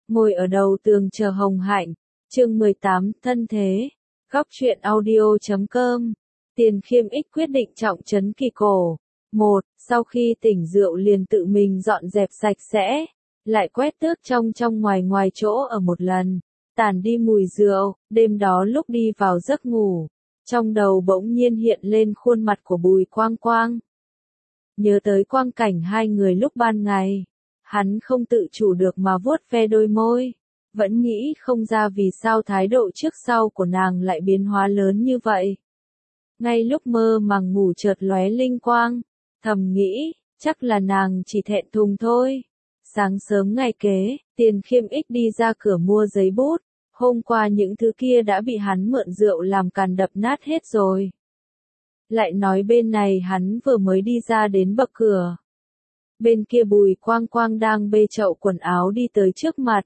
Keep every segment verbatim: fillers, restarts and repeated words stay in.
ngồi ở đầu tường chờ Hồng Hạnh. Chương mười tám, thân thế. Góc truyện audio chấm com. Tiền Khiêm Ích quyết định trọng trấn Kỳ Cổ. một. Sau khi tỉnh rượu liền tự mình dọn dẹp sạch sẽ, lại quét tước trong trong ngoài ngoài chỗ ở một lần, tản đi mùi rượu. Đêm đó lúc đi vào giấc ngủ, trong đầu bỗng nhiên hiện lên khuôn mặt của Bùi Quang Quang. Nhớ tới quang cảnh hai người lúc ban ngày, hắn không tự chủ được mà vuốt ve đôi môi, vẫn nghĩ không ra vì sao thái độ trước sau của nàng lại biến hóa lớn như vậy. Ngay lúc mơ màng ngủ chợt lóe linh quang, thầm nghĩ, chắc là nàng chỉ thẹn thùng thôi. Sáng sớm ngày kế, Tiền Khiêm Ích đi ra cửa mua giấy bút, hôm qua những thứ kia đã bị hắn mượn rượu làm càn đập nát hết rồi. Lại nói bên này hắn vừa mới đi ra đến bậc cửa. Bên kia Bùi Quang Quang đang bê chậu quần áo đi tới trước mặt.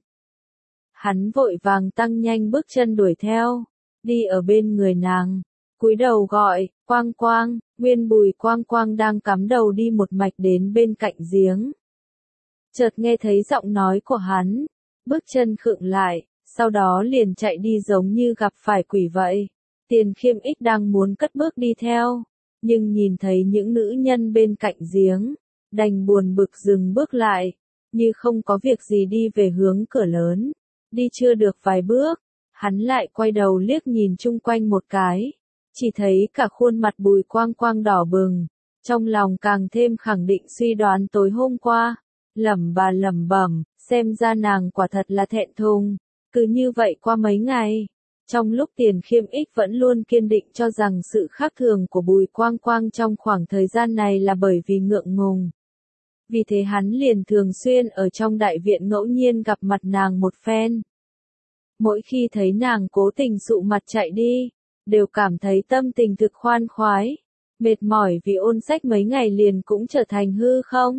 Hắn vội vàng tăng nhanh bước chân đuổi theo, đi ở bên người nàng, cúi đầu gọi, Quang Quang. Nguyên Bùi Quang Quang đang cắm đầu đi một mạch đến bên cạnh giếng. Chợt nghe thấy giọng nói của hắn, bước chân khựng lại, sau đó liền chạy đi giống như gặp phải quỷ vậy. Tiền Khiêm Ích đang muốn cất bước đi theo, nhưng nhìn thấy những nữ nhân bên cạnh giếng, đành buồn bực dừng bước lại, như không có việc gì đi về hướng cửa lớn. Đi chưa được vài bước, hắn lại quay đầu liếc nhìn chung quanh một cái, chỉ thấy cả khuôn mặt Bùi Quang Quang đỏ bừng, trong lòng càng thêm khẳng định suy đoán tối hôm qua, lẩm bà lẩm bẩm, xem ra nàng quả thật là thẹn thùng. Cứ như vậy qua mấy ngày, trong lúc Tiền Khiêm Ích vẫn luôn kiên định cho rằng sự khác thường của Bùi Quang Quang trong khoảng thời gian này là bởi vì ngượng ngùng. Vì thế hắn liền thường xuyên ở trong đại viện ngẫu nhiên gặp mặt nàng một phen. Mỗi khi thấy nàng cố tình sụ mặt chạy đi, đều cảm thấy tâm tình thực khoan khoái, mệt mỏi vì ôn sách mấy ngày liền cũng trở thành hư không.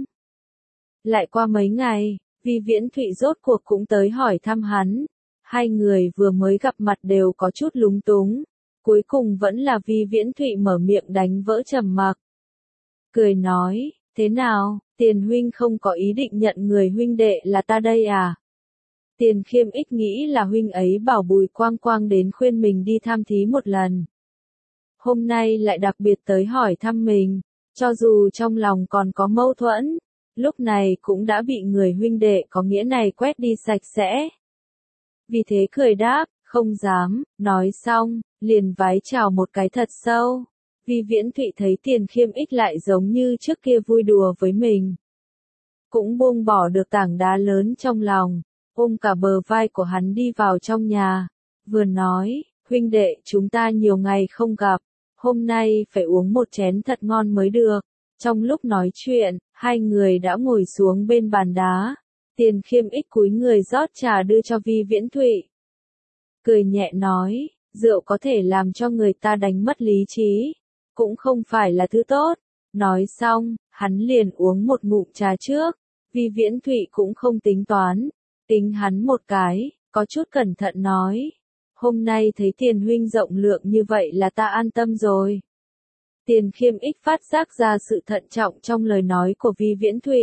Lại qua mấy ngày, Vi Viễn Thụy rốt cuộc cũng tới hỏi thăm hắn. Hai người vừa mới gặp mặt đều có chút lúng túng, cuối cùng vẫn là Vi Viễn Thụy mở miệng đánh vỡ trầm mặc. Cười nói, thế nào, Tiền huynh không có ý định nhận người huynh đệ là ta đây à? Tiền Khiêm Ích nghĩ là huynh ấy bảo Bùi Quang Quang đến khuyên mình đi tham thí một lần. Hôm nay lại đặc biệt tới hỏi thăm mình, cho dù trong lòng còn có mâu thuẫn, lúc này cũng đã bị người huynh đệ có nghĩa này quét đi sạch sẽ. Vì thế cười đáp, không dám. Nói xong, liền vái chào một cái thật sâu. Vi Viễn Thụy thấy Tiền Khiêm Ích lại giống như trước kia vui đùa với mình, cũng buông bỏ được tảng đá lớn trong lòng, ôm cả bờ vai của hắn đi vào trong nhà, vừa nói, huynh đệ chúng ta nhiều ngày không gặp, hôm nay phải uống một chén thật ngon mới được. Trong lúc nói chuyện, hai người đã ngồi xuống bên bàn đá. Tiền Khiêm Ích cúi người rót trà đưa cho Vi Viễn Thụy. Cười nhẹ nói, rượu có thể làm cho người ta đánh mất lý trí, cũng không phải là thứ tốt. Nói xong, hắn liền uống một ngụm trà trước. Vi Viễn Thụy cũng không tính toán, tính hắn một cái, có chút cẩn thận nói, hôm nay thấy Tiền huynh rộng lượng như vậy là ta an tâm rồi. Tiền Khiêm Ích phát giác ra sự thận trọng trong lời nói của Vi Viễn Thụy.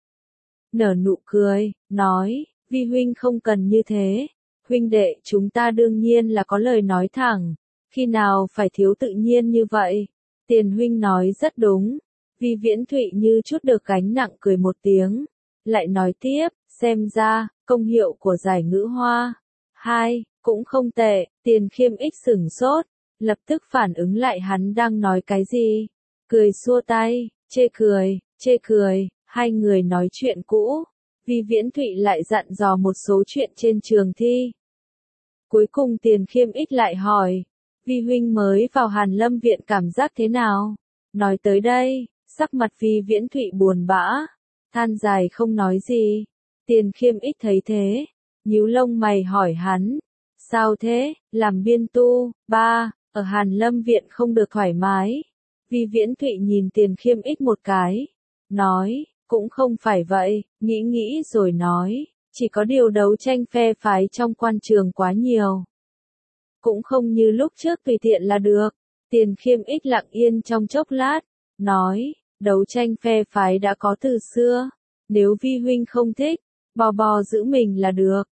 Nở nụ cười, nói, Vi huynh không cần như thế, huynh đệ chúng ta đương nhiên là có lời nói thẳng, khi nào phải thiếu tự nhiên như vậy. Tiền huynh nói rất đúng. Vi Viễn Thụy như chút được gánh nặng cười một tiếng, lại nói tiếp, xem ra, công hiệu của giải ngữ hoa, hai, cũng không tệ. Tiền Khiêm Ích sửng sốt, lập tức phản ứng lại hắn đang nói cái gì, cười xua tay, chê cười, chê cười. Hai người nói chuyện cũ, Vi Viễn Thụy lại dặn dò một số chuyện trên trường thi. Cuối cùng Tiền Khiêm Ích lại hỏi, Vi huynh mới vào Hàn Lâm viện cảm giác thế nào? Nói tới đây, sắc mặt Vi Viễn Thụy buồn bã, than dài không nói gì. Tiền Khiêm Ích thấy thế, nhíu lông mày hỏi hắn, sao thế, làm biên tu, ba, ở Hàn Lâm viện không được thoải mái. Vi Viễn Thụy nhìn Tiền Khiêm Ích một cái, nói, cũng không phải vậy, nghĩ nghĩ rồi nói, chỉ có điều đấu tranh phe phái trong quan trường quá nhiều. Cũng không như lúc trước tùy tiện là được. Tiền Khiêm Ích lặng yên trong chốc lát, nói, đấu tranh phe phái đã có từ xưa, nếu Vi huynh không thích, bò bò giữ mình là được,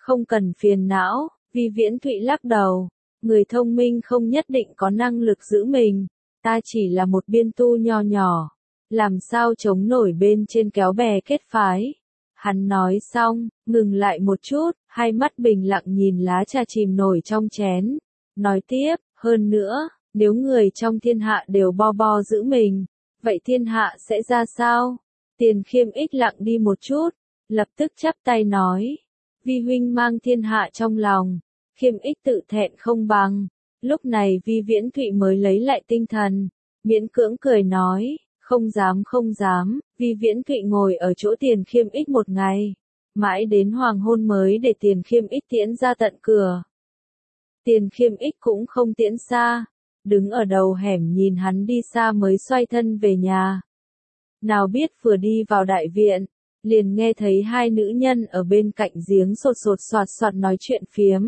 Không cần phiền não, Vi Viễn Thụy lắc đầu. Người thông minh không nhất định có năng lực giữ mình. Ta chỉ là một biên tu nho nhỏ. Làm sao chống nổi bên trên kéo bè kết phái. Hắn nói xong, ngừng lại một chút, hai mắt bình lặng nhìn lá trà chìm nổi trong chén. Nói tiếp, hơn nữa, nếu người trong thiên hạ đều bo bo giữ mình, vậy thiên hạ sẽ ra sao? Tiền Khiêm Ích lặng đi một chút, lập tức chắp tay nói. Vi huynh mang thiên hạ trong lòng, Khiêm Ích tự thẹn không bằng. Lúc này Vi Viễn Thụy mới lấy lại tinh thần, miễn cưỡng cười nói, không dám không dám. Vi Viễn Thụy ngồi ở chỗ Tiền Khiêm Ích một ngày, mãi đến hoàng hôn mới để Tiền Khiêm Ích tiễn ra tận cửa. Tiền Khiêm Ích cũng không tiễn xa, đứng ở đầu hẻm nhìn hắn đi xa mới xoay thân về nhà. Nào biết vừa đi vào đại viện, liền nghe thấy hai nữ nhân ở bên cạnh giếng sột sột soạt soạt nói chuyện phiếm.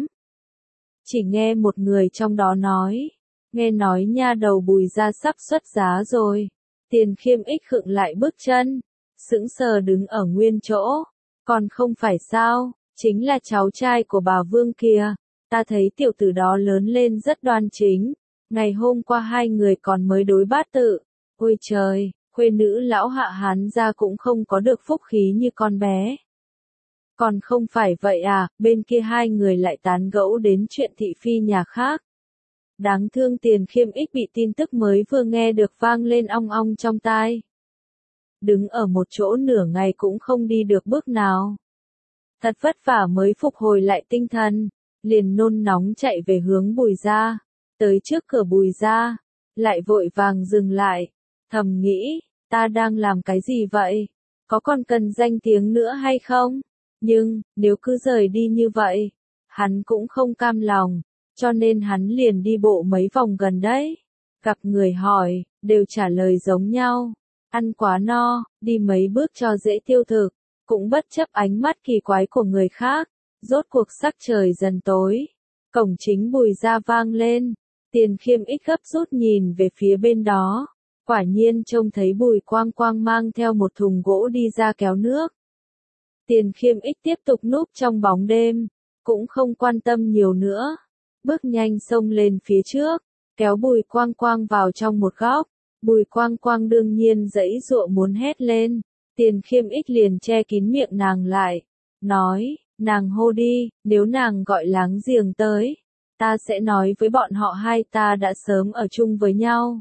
Chỉ nghe một người trong đó nói, nghe nói nha đầu Bùi gia sắp xuất giá rồi. Tiền Khiêm Ích khựng lại bước chân, sững sờ đứng ở nguyên chỗ. Còn không phải sao, chính là cháu trai của bà Vương kìa. Ta thấy tiểu tử đó lớn lên rất đoan chính. Ngày hôm qua hai người còn mới đối bát tự. Ôi trời, khuê nữ lão hạ Hán gia cũng không có được phúc khí như con bé. Còn không phải vậy à, bên kia hai người lại tán gẫu đến chuyện thị phi nhà khác. Đáng thương Tiền Khiêm Ích bị tin tức mới vừa nghe được vang lên ong ong trong tai. Đứng ở một chỗ nửa ngày cũng không đi được bước nào. Thật vất vả mới phục hồi lại tinh thần, liền nôn nóng chạy về hướng Bùi gia. Tới trước cửa Bùi gia, lại vội vàng dừng lại, thầm nghĩ, ta đang làm cái gì vậy? Có còn cần danh tiếng nữa hay không? Nhưng, nếu cứ rời đi như vậy, hắn cũng không cam lòng, cho nên hắn liền đi bộ mấy vòng gần đấy. Gặp người hỏi, đều trả lời giống nhau. Ăn quá no, đi mấy bước cho dễ tiêu thực, cũng bất chấp ánh mắt kỳ quái của người khác. Rốt cuộc sắc trời dần tối, cổng chính Bùi gia vang lên. Tiền Khiêm Ích gấp rút nhìn về phía bên đó, quả nhiên trông thấy Bùi Quang Quang mang theo một thùng gỗ đi ra kéo nước. Tiền Khiêm Ích tiếp tục núp trong bóng đêm, cũng không quan tâm nhiều nữa, bước nhanh xông lên phía trước, kéo Bùi Quang Quang vào trong một góc. Bùi Quang Quang đương nhiên giãy giụa muốn hét lên, Tiền Khiêm Ích liền che kín miệng nàng lại, nói, nàng hô đi, nếu nàng gọi láng giềng tới, ta sẽ nói với bọn họ hai ta đã sớm ở chung với nhau.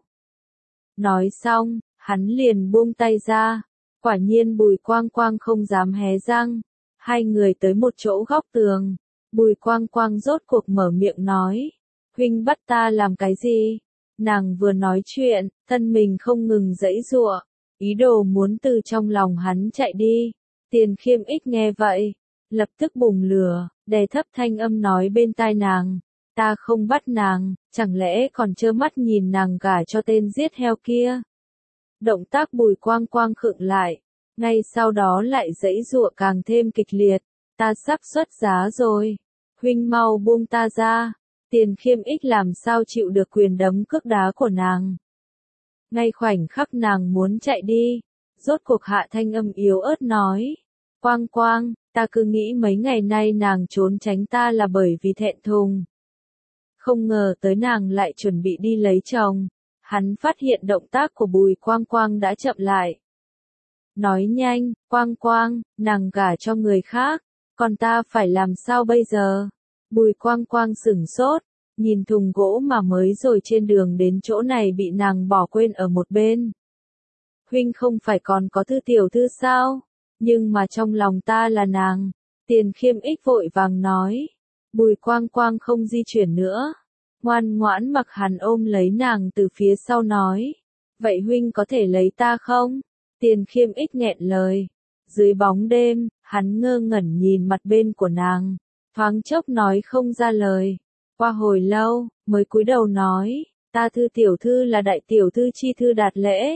Nói xong, hắn liền buông tay ra, quả nhiên Bùi Quang Quang không dám hé răng. Hai người tới một chỗ góc tường, Bùi Quang Quang rốt cuộc mở miệng nói, huynh bắt ta làm cái gì? Nàng vừa nói chuyện, thân mình không ngừng giãy giụa, ý đồ muốn từ trong lòng hắn chạy đi. Tiền Khiêm Ích nghe vậy, lập tức bùng lửa, đè thấp thanh âm nói bên tai nàng, ta không bắt nàng, chẳng lẽ còn trơ mắt nhìn nàng gả cho tên giết heo kia? Động tác Bùi Quang Quang khựng lại, ngay sau đó lại giãy giụa càng thêm kịch liệt, ta sắp xuất giá rồi, huynh mau buông ta ra. Tiền Khiêm Ích làm sao chịu được quyền đấm cước đá của nàng. Ngay khoảnh khắc nàng muốn chạy đi, rốt cuộc hạ thanh âm yếu ớt nói, Quang Quang, ta cứ nghĩ mấy ngày nay nàng trốn tránh ta là bởi vì thẹn thùng. Không ngờ tới nàng lại chuẩn bị đi lấy chồng. Hắn phát hiện động tác của Bùi Quang Quang đã chậm lại. Nói nhanh, Quang Quang, nàng gả cho người khác, còn ta phải làm sao bây giờ? Bùi Quang Quang sửng sốt, nhìn thùng gỗ mà mới rồi trên đường đến chỗ này bị nàng bỏ quên ở một bên. Huynh không phải còn có thư tiểu thư sao? Nhưng mà trong lòng ta là nàng. Tiền Khiêm Ích vội vàng nói. Bùi Quang Quang không di chuyển nữa, ngoan ngoãn mặc hắn ôm lấy nàng từ phía sau nói, vậy huynh có thể lấy ta không? Tiền Khiêm Ích nghẹn lời. Dưới bóng đêm, hắn ngơ ngẩn nhìn mặt bên của nàng, thoáng chốc nói không ra lời. Qua hồi lâu, mới cúi đầu nói, ta thư tiểu thư là đại tiểu thư chi thư đạt lễ.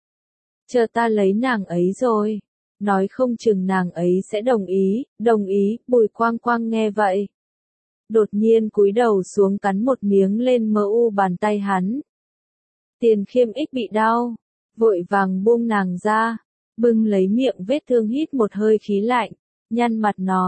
Chờ ta lấy nàng ấy rồi, nói không chừng nàng ấy sẽ đồng ý, đồng ý. Bùi Quang Quang nghe vậy, đột nhiên cúi đầu xuống cắn một miếng lên mỡ u bàn tay hắn. Tiền Khiêm Ích bị đau, vội vàng buông nàng ra, bưng lấy miệng vết thương hít một hơi khí lạnh, nhăn mặt nói,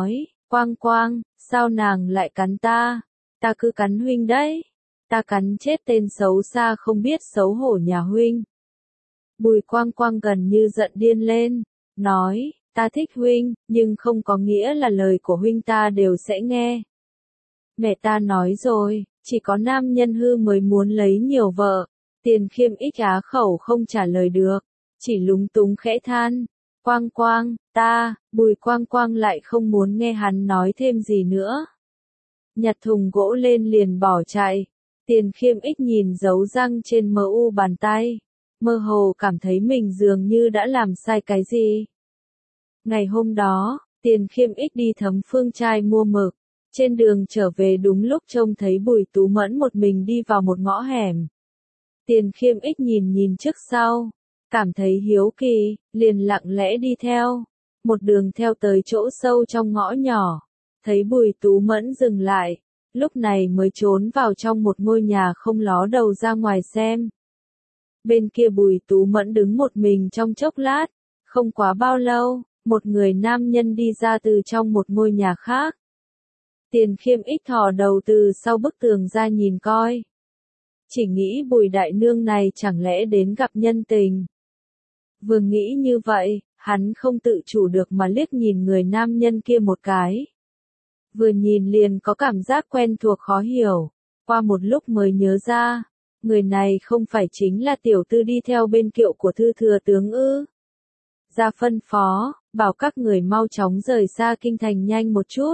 Quang Quang, sao nàng lại cắn ta? Ta cứ cắn huynh đấy. Ta cắn chết tên xấu xa không biết xấu hổ nhà huynh. Bùi Quang Quang gần như giận điên lên, nói, ta thích huynh, nhưng không có nghĩa là lời của huynh ta đều sẽ nghe. Mẹ ta nói rồi, chỉ có nam nhân hư mới muốn lấy nhiều vợ. Tiền Khiêm ích á khẩu không trả lời được, chỉ lúng túng khẽ than. Quang Quang, ta, Bùi Quang Quang lại không muốn nghe hắn nói thêm gì nữa. Nhặt thùng gỗ lên liền bỏ chạy. Tiền Khiêm ích nhìn dấu răng trên mờ u bàn tay, mơ hồ cảm thấy mình dường như đã làm sai cái gì. Ngày hôm đó, Tiền Khiêm ích đi Thấm Phương Trai mua mực. Trên đường trở về đúng lúc trông thấy Bùi Tú Mẫn một mình đi vào một ngõ hẻm. Tiền Khiêm ích nhìn nhìn trước sau, cảm thấy hiếu kỳ, liền lặng lẽ đi theo. Một đường theo tới chỗ sâu trong ngõ nhỏ, thấy Bùi Tú Mẫn dừng lại, lúc này mới trốn vào trong một ngôi nhà không ló đầu ra ngoài xem. Bên kia Bùi Tú Mẫn đứng một mình trong chốc lát, không quá bao lâu, một người nam nhân đi ra từ trong một ngôi nhà khác. Tiền Khiêm ích thò đầu từ sau bức tường ra nhìn coi. Chỉ nghĩ Bùi đại nương này chẳng lẽ đến gặp nhân tình. Vừa nghĩ như vậy, hắn không tự chủ được mà liếc nhìn người nam nhân kia một cái. Vừa nhìn liền có cảm giác quen thuộc khó hiểu, qua một lúc mới nhớ ra, người này không phải chính là tiểu tư đi theo bên kiệu của Thư thừa tướng ư. Ra phân phó, bảo các người mau chóng rời xa kinh thành nhanh một chút.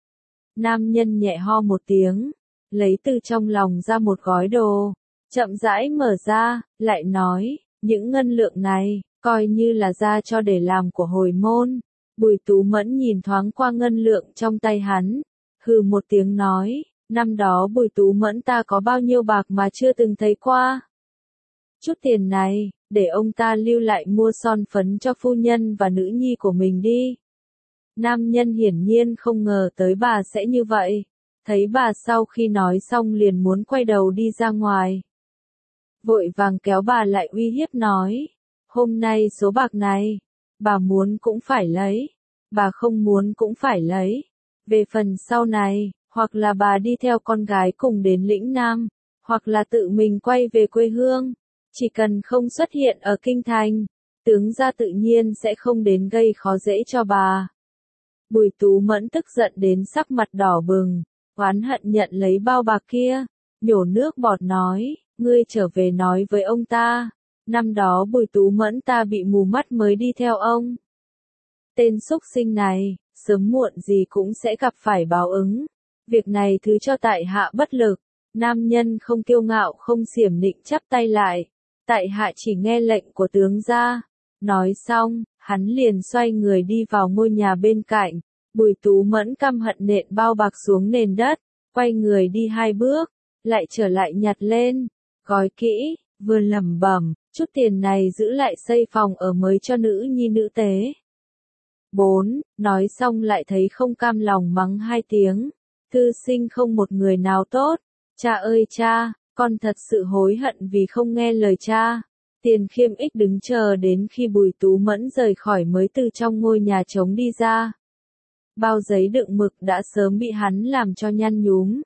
Nam nhân nhẹ ho một tiếng, lấy từ trong lòng ra một gói đồ, chậm rãi mở ra, lại nói, những ngân lượng này, coi như là ra cho để làm của hồi môn. Bùi Tú Mẫn nhìn thoáng qua ngân lượng trong tay hắn, hừ một tiếng nói, năm đó Bùi Tú Mẫn ta có bao nhiêu bạc mà chưa từng thấy qua. Chút tiền này, để ông ta lưu lại mua son phấn cho phu nhân và nữ nhi của mình đi. Nam nhân hiển nhiên không ngờ tới bà sẽ như vậy, thấy bà sau khi nói xong liền muốn quay đầu đi ra ngoài. Vội vàng kéo bà lại uy hiếp nói, hôm nay số bạc này, bà muốn cũng phải lấy, bà không muốn cũng phải lấy. Về phần sau này, hoặc là bà đi theo con gái cùng đến lĩnh Nam, hoặc là tự mình quay về quê hương, chỉ cần không xuất hiện ở kinh thành, tướng gia tự nhiên sẽ không đến gây khó dễ cho bà. Bùi Tú Mẫn tức giận đến sắc mặt đỏ bừng, oán hận nhận lấy bao bạc kia, nhổ nước bọt nói, ngươi trở về nói với ông ta, năm đó Bùi Tú Mẫn ta bị mù mắt mới đi theo ông. Tên xúc sinh này, sớm muộn gì cũng sẽ gặp phải báo ứng. Việc này thứ cho tại hạ bất lực. Nam nhân không kiêu ngạo không xiểm nịnh chắp tay lại. Tại hạ chỉ nghe lệnh của tướng gia. Nói xong, hắn liền xoay người đi vào ngôi nhà bên cạnh. Bùi Tú Mẫn căm hận nện bao bạc xuống nền đất, quay người đi hai bước, lại trở lại nhặt lên, gói kỹ, vừa lẩm bẩm, chút tiền này giữ lại xây phòng ở mới cho nữ nhi nữ tế. bốn. Nói xong lại thấy không cam lòng mắng hai tiếng. Thư sinh không một người nào tốt. Cha ơi cha, con thật sự hối hận vì không nghe lời cha. Tiền Khiêm ích đứng chờ đến khi Bùi Tú Mẫn rời khỏi mới từ trong ngôi nhà trống đi ra. Bao giấy đựng mực đã sớm bị hắn làm cho nhăn nhúm.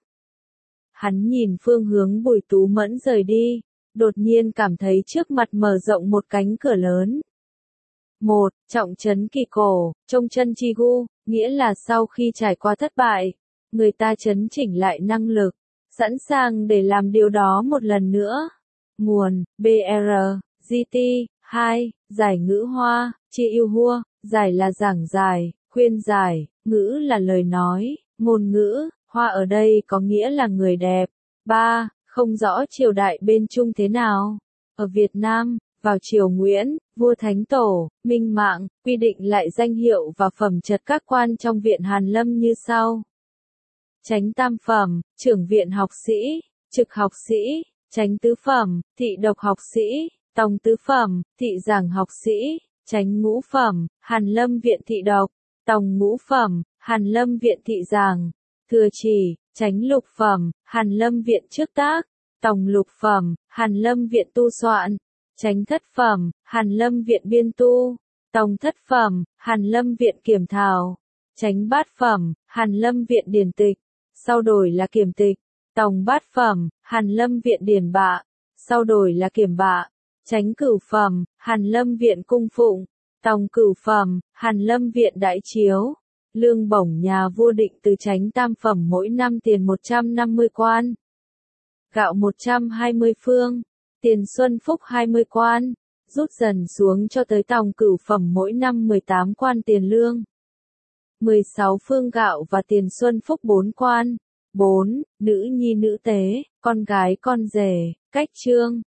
Hắn nhìn phương hướng Bùi Tú Mẫn rời đi, đột nhiên cảm thấy trước mặt mở rộng một cánh cửa lớn. Một, trọng trấn kỳ cổ, trông chân chi gu, nghĩa là sau khi trải qua thất bại, người ta chấn chỉnh lại năng lực, sẵn sàng để làm điều đó một lần nữa. Nguồn, bê rờ, giê tê, hai, giải ngữ hoa, chi yêu hua, giải là giảng giải, khuyên giải, ngữ là lời nói, ngôn ngữ, hoa ở đây có nghĩa là người đẹp. ba. Không rõ triều đại bên Trung thế nào. Ở Việt Nam, vào triều Nguyễn, vua Thánh Tổ, Minh Mạng, quy định lại danh hiệu và phẩm chất các quan trong viện Hàn Lâm như sau. Chánh tam phẩm, trưởng viện học sĩ, trực học sĩ, chánh tứ phẩm, thị độc học sĩ, tòng tứ phẩm, thị giảng học sĩ, chánh ngũ phẩm, Hàn Lâm viện thị độc, tòng ngũ phẩm, Hàn Lâm viện thị giảng, thừa chỉ, chánh lục phẩm, Hàn Lâm viện trước tác, tòng lục phẩm, Hàn Lâm viện tu soạn, chánh thất phẩm, Hàn Lâm viện biên tu, tòng thất phẩm, Hàn Lâm viện kiểm thảo, chánh bát phẩm, Hàn Lâm viện điển tịch, sau đổi là kiểm tịch. Tòng bát phẩm, Hàn Lâm viện điển bạ, sau đổi là kiểm bạ. Chánh cửu phẩm, Hàn Lâm viện cung phụng. Tòng cửu phẩm, Hàn Lâm viện đại chiếu. Lương bổng nhà vua định từ chánh tam phẩm mỗi năm tiền một trăm năm mươi quan. Gạo một trăm hai mươi phương. Tiền xuân phúc hai mươi quan. Rút dần xuống cho tới tòng cửu phẩm mỗi năm mười tám quan tiền lương. mười sáu phương gạo và tiền xuân phúc bốn quan. bốn. Nữ nhi nữ tế, con gái con rể, cách chương.